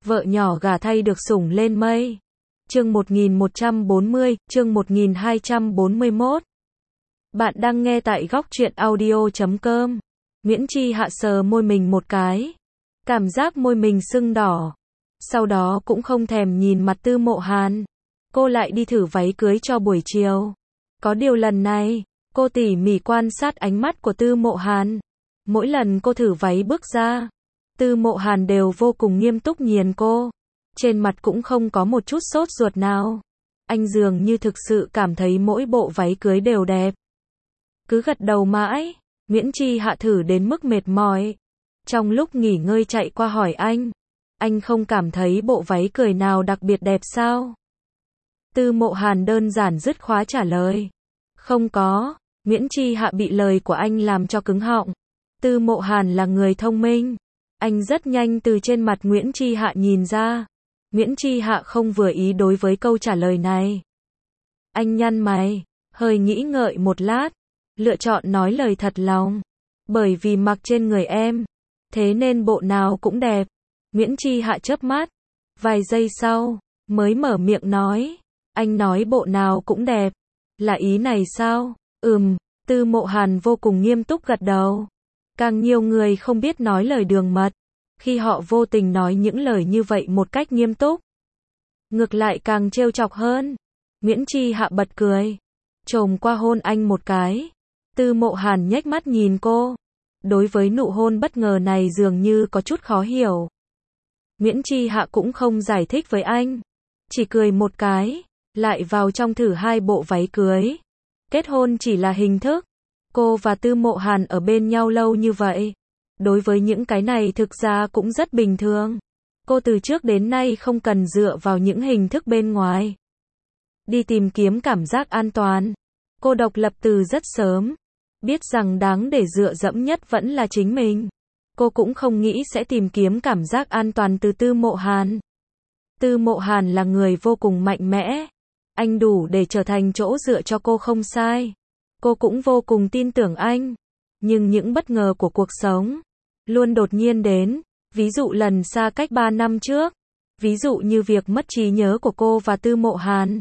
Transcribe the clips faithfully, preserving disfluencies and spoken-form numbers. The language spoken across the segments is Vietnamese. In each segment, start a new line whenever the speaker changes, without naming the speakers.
Vợ nhỏ gả thay được sủng lên mây. Chương một nghìn một trăm bốn mươi, chương một nghìn hai trăm bốn mươi mốt. Bạn đang nghe tại góc truyện audio chấm com. Nguyễn Chi Hạ sờ môi mình một cái. Cảm giác môi mình sưng đỏ. Sau đó cũng không thèm nhìn mặt Tư Mộ Hàn. Cô lại đi thử váy cưới cho buổi chiều. Có điều lần này, cô tỉ mỉ quan sát ánh mắt của Tư Mộ Hàn. Mỗi lần cô thử váy bước ra, Tư Mộ Hàn đều vô cùng nghiêm túc nhìn cô. Trên mặt cũng không có một chút sốt ruột nào. Anh dường như thực sự cảm thấy mỗi bộ váy cưới đều đẹp. Cứ gật đầu mãi, Nguyễn Chi Hạ thử đến mức mệt mỏi. Trong lúc nghỉ ngơi chạy qua hỏi anh. Anh không cảm thấy bộ váy cưới nào đặc biệt đẹp sao? Tư Mộ Hàn đơn giản dứt khoát trả lời. Không có. Nguyễn Chi Hạ bị lời của anh làm cho cứng họng. Tư Mộ Hàn là người thông minh. Anh rất nhanh từ trên mặt Nguyễn Chi Hạ nhìn ra. Nguyễn Chi Hạ không vừa ý đối với câu trả lời này. Anh nhăn mày, hơi nghĩ ngợi một lát, lựa chọn nói lời thật lòng. Bởi vì mặc trên người em, thế nên bộ nào cũng đẹp. Nguyễn Chi Hạ chớp mắt, vài giây sau, mới mở miệng nói. Anh nói bộ nào cũng đẹp. Là ý này sao? Ừm, Tư Mộ Hàn vô cùng nghiêm túc gật đầu. Càng nhiều người không biết nói lời đường mật. Khi họ vô tình nói những lời như vậy một cách nghiêm túc, ngược lại càng trêu chọc hơn. Nguyễn Chi Hạ bật cười, chồm qua hôn anh một cái. Tư Mộ Hàn nhếch mắt nhìn cô. Đối với nụ hôn bất ngờ này dường như có chút khó hiểu. Nguyễn Chi Hạ cũng không giải thích với anh, chỉ cười một cái, lại vào trong thử hai bộ váy cưới. Kết hôn chỉ là hình thức. Cô và Tư Mộ Hàn ở bên nhau lâu như vậy. Đối với những cái này thực ra cũng rất bình thường. Cô từ trước đến nay không cần dựa vào những hình thức bên ngoài. Đi tìm kiếm cảm giác an toàn. Cô độc lập từ rất sớm. Biết rằng đáng để dựa dẫm nhất vẫn là chính mình. Cô cũng không nghĩ sẽ tìm kiếm cảm giác an toàn từ Tư Mộ Hàn. Tư Mộ Hàn là người vô cùng mạnh mẽ. Anh đủ để trở thành chỗ dựa cho cô không sai. Cô cũng vô cùng tin tưởng anh. Nhưng những bất ngờ của cuộc sống luôn đột nhiên đến. Ví dụ lần xa cách ba năm trước. Ví dụ như việc mất trí nhớ của cô và Tư Mộ Hàn.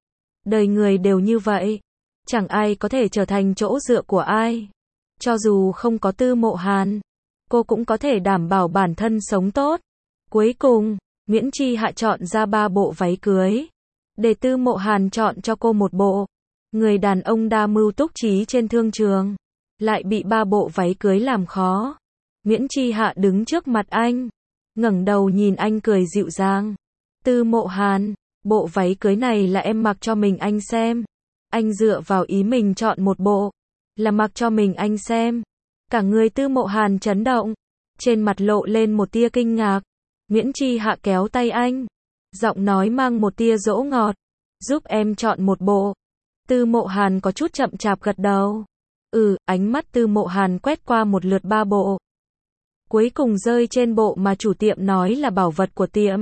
Đời người đều như vậy. Chẳng ai có thể trở thành chỗ dựa của ai. Cho dù không có Tư Mộ Hàn, cô cũng có thể đảm bảo bản thân sống tốt. Cuối cùng, Nguyễn Chi Hạ chọn ra ba bộ váy cưới. Để Tư Mộ Hàn chọn cho cô một bộ. Người đàn ông đa mưu túc trí trên thương trường, lại bị ba bộ váy cưới làm khó. Nguyễn Chi Hạ đứng trước mặt anh, ngẩng đầu nhìn anh cười dịu dàng. Tư Mộ Hàn, bộ váy cưới này là em mặc cho mình anh xem. Anh dựa vào ý mình chọn một bộ, là mặc cho mình anh xem. Cả người Tư Mộ Hàn chấn động, trên mặt lộ lên một tia kinh ngạc. Nguyễn Chi Hạ kéo tay anh, giọng nói mang một tia dỗ ngọt. Giúp em chọn một bộ. Tư Mộ Hàn có chút chậm chạp gật đầu. Ừ, ánh mắt Tư Mộ Hàn quét qua một lượt ba bộ. Cuối cùng rơi trên bộ mà chủ tiệm nói là bảo vật của tiệm.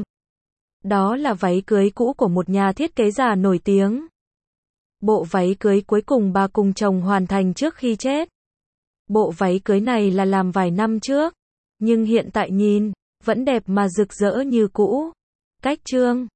Đó là váy cưới cũ của một nhà thiết kế già nổi tiếng. Bộ váy cưới cuối cùng bà cùng chồng hoàn thành trước khi chết. Bộ váy cưới này là làm vài năm trước, nhưng hiện tại nhìn, vẫn đẹp mà rực rỡ như cũ. Cách chương